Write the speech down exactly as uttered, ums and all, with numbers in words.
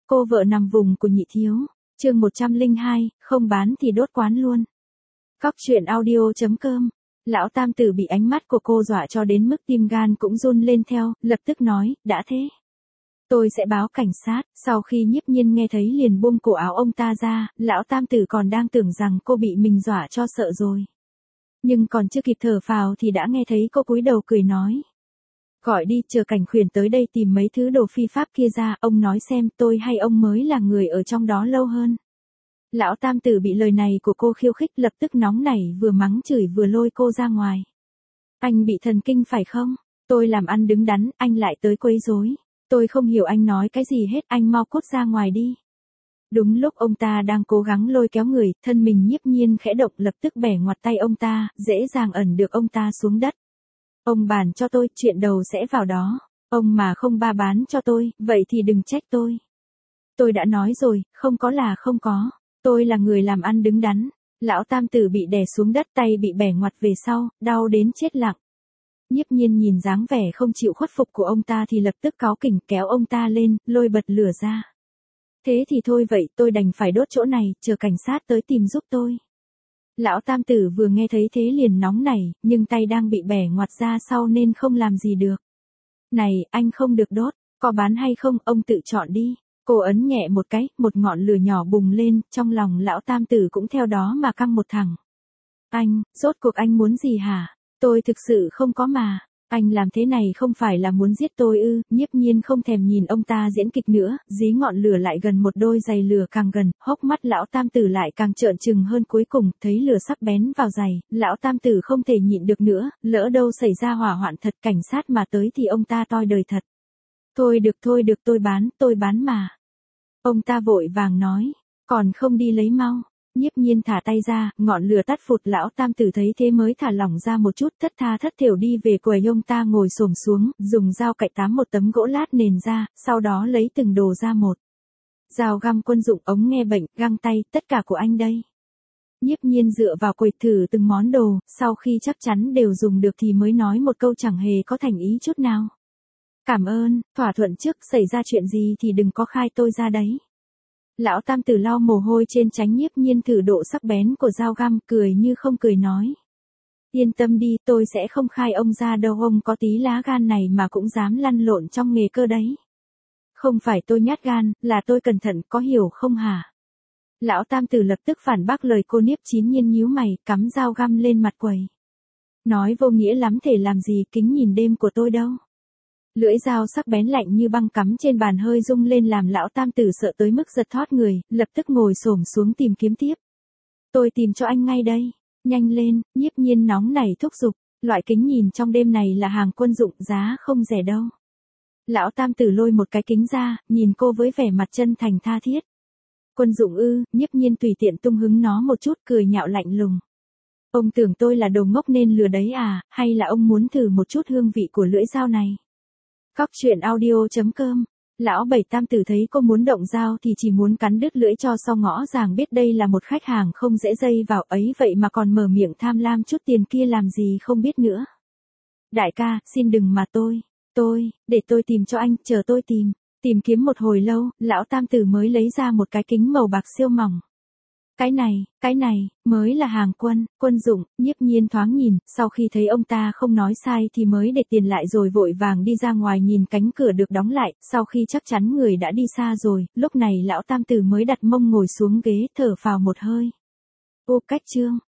Cô vợ nằm vùng của nhị thiếu. Chương một trăm lẻ hai, không bán thì đốt quán luôn. Cóc truyện audio chấm com. Lão tam tử bị ánh mắt của cô dọa cho đến mức tim gan cũng run lên theo, lập tức nói, đã thế. Tôi sẽ báo cảnh sát. Sau khi Nhiếp Nhiên nghe thấy liền buông cổ áo ông ta ra, lão tam tử còn đang tưởng rằng cô bị mình dọa cho sợ rồi. Nhưng còn chưa kịp thở phào thì đã nghe thấy cô cúi đầu cười nói. Gọi đi, chờ cảnh khuyển tới đây tìm mấy thứ đồ phi pháp kia ra, ông nói xem tôi hay ông mới là người ở trong đó lâu hơn. Lão tam tử bị lời này của cô khiêu khích lập tức nóng nảy, vừa mắng chửi vừa lôi cô ra ngoài. Anh bị thần kinh phải không? Tôi làm ăn đứng đắn, anh lại tới quấy rối. Tôi không hiểu anh nói cái gì hết, anh mau cút ra ngoài đi. Đúng lúc ông ta đang cố gắng lôi kéo người, thân mình Nhiếp Nhiên khẽ động lập tức bẻ ngoặt tay ông ta, dễ dàng ẩn được ông ta xuống đất. Ông bàn cho tôi, chuyện đầu sẽ vào đó. Ông mà không ba bán cho tôi, vậy thì đừng trách tôi. Tôi đã nói rồi, không có là không có. Tôi là người làm ăn đứng đắn. Lão tam tử bị đè xuống đất, tay bị bẻ ngoặt về sau, đau đến chết lặng. Nhiếp Nhiên nhìn dáng vẻ không chịu khuất phục của ông ta thì lập tức cáu kỉnh kéo ông ta lên, lôi bật lửa ra. Thế thì thôi vậy, tôi đành phải đốt chỗ này, chờ cảnh sát tới tìm giúp tôi. Lão tam tử vừa nghe thấy thế liền nóng nảy, nhưng tay đang bị bẻ ngoặt ra sau nên không làm gì được. Này, anh không được đốt, có bán hay không, ông tự chọn đi. Cô ấn nhẹ một cái, một ngọn lửa nhỏ bùng lên, trong lòng lão tam tử cũng theo đó mà căng một thằng. Anh, rốt cuộc anh muốn gì hả? Tôi thực sự không có mà. Anh làm thế này không phải là muốn giết tôi ư? Nhiếp Nhiên không thèm nhìn ông ta diễn kịch nữa, dí ngọn lửa lại gần một đôi giày lửa càng gần, hốc mắt lão tam tử lại càng trợn trừng hơn, cuối cùng thấy lửa sắc bén vào giày, lão tam tử không thể nhịn được nữa, lỡ đâu xảy ra hỏa hoạn thật, cảnh sát mà tới thì ông ta toi đời thật. Thôi được thôi được, tôi bán, tôi bán mà. Ông ta vội vàng nói, còn không đi lấy mau. Nhiếp Nhiên thả tay ra, ngọn lửa tắt phụt, lão tam tử thấy thế mới thả lỏng ra một chút, thất tha thất thểu đi về quầy. Ông ta ngồi xổm xuống, dùng dao cạy tám một tấm gỗ lát nền ra, sau đó lấy từng đồ ra một. Dao găm quân dụng, ống nghe bệnh, găng tay, tất cả của anh đây. Nhiếp Nhiên dựa vào quầy thử từng món đồ, sau khi chắc chắn đều dùng được thì mới nói một câu chẳng hề có thành ý chút nào. Cảm ơn, thỏa thuận trước, xảy ra chuyện gì thì đừng có khai tôi ra đấy. Lão tam tử lau mồ hôi trên trán Nhiếp Nhiên thử độ sắc bén của dao găm, cười như không cười nói. Yên tâm đi, tôi sẽ không khai ông ra đâu, ông có tí lá gan này mà cũng dám lăn lộn trong nghề cơ đấy. Không phải tôi nhát gan, là tôi cẩn thận, có hiểu không hả? Lão tam tử lập tức phản bác lời cô. Nhiếp Chín Nhiên nhíu mày, cắm dao găm lên mặt quầy. Nói vô nghĩa lắm, thể làm gì kính nhìn đêm của tôi đâu. Lưỡi dao sắc bén lạnh như băng cắm trên bàn hơi rung lên làm lão tam tử sợ tới mức giật thót người, lập tức ngồi xổm xuống tìm kiếm tiếp. Tôi tìm cho anh ngay đây, nhanh lên. Nhiếp Nhiên nóng nảy thúc giục, loại kính nhìn trong đêm này là hàng quân dụng, giá không rẻ đâu. Lão tam tử lôi một cái kính ra, nhìn cô với vẻ mặt chân thành tha thiết. Quân dụng ư? Nhiếp Nhiên tùy tiện tung hứng nó một chút, cười nhạo lạnh lùng. Ông tưởng tôi là đồ ngốc nên lừa đấy à, hay là ông muốn thử một chút hương vị của lưỡi dao này? Cóc truyện audio chấm com. Lão bảy tam tử thấy cô muốn động dao thì chỉ muốn cắn đứt lưỡi cho sau, ngõ ràng biết đây là một khách hàng không dễ dây vào ấy, vậy mà còn mở miệng tham lam chút tiền kia làm gì không biết nữa. Đại ca, xin đừng mà tôi, tôi, để tôi tìm cho anh, chờ tôi tìm. Tìm kiếm một hồi lâu, lão tam tử mới lấy ra một cái kính màu bạc siêu mỏng. Cái này, cái này, mới là hàng quân, quân dụng. Nhiếp Nhiên thoáng nhìn, sau khi thấy ông ta không nói sai thì mới để tiền lại rồi vội vàng đi ra ngoài nhìn cánh cửa được đóng lại, sau khi chắc chắn người đã đi xa rồi, lúc này lão tam tử mới đặt mông ngồi xuống ghế, thở phào một hơi. Ô cách chương.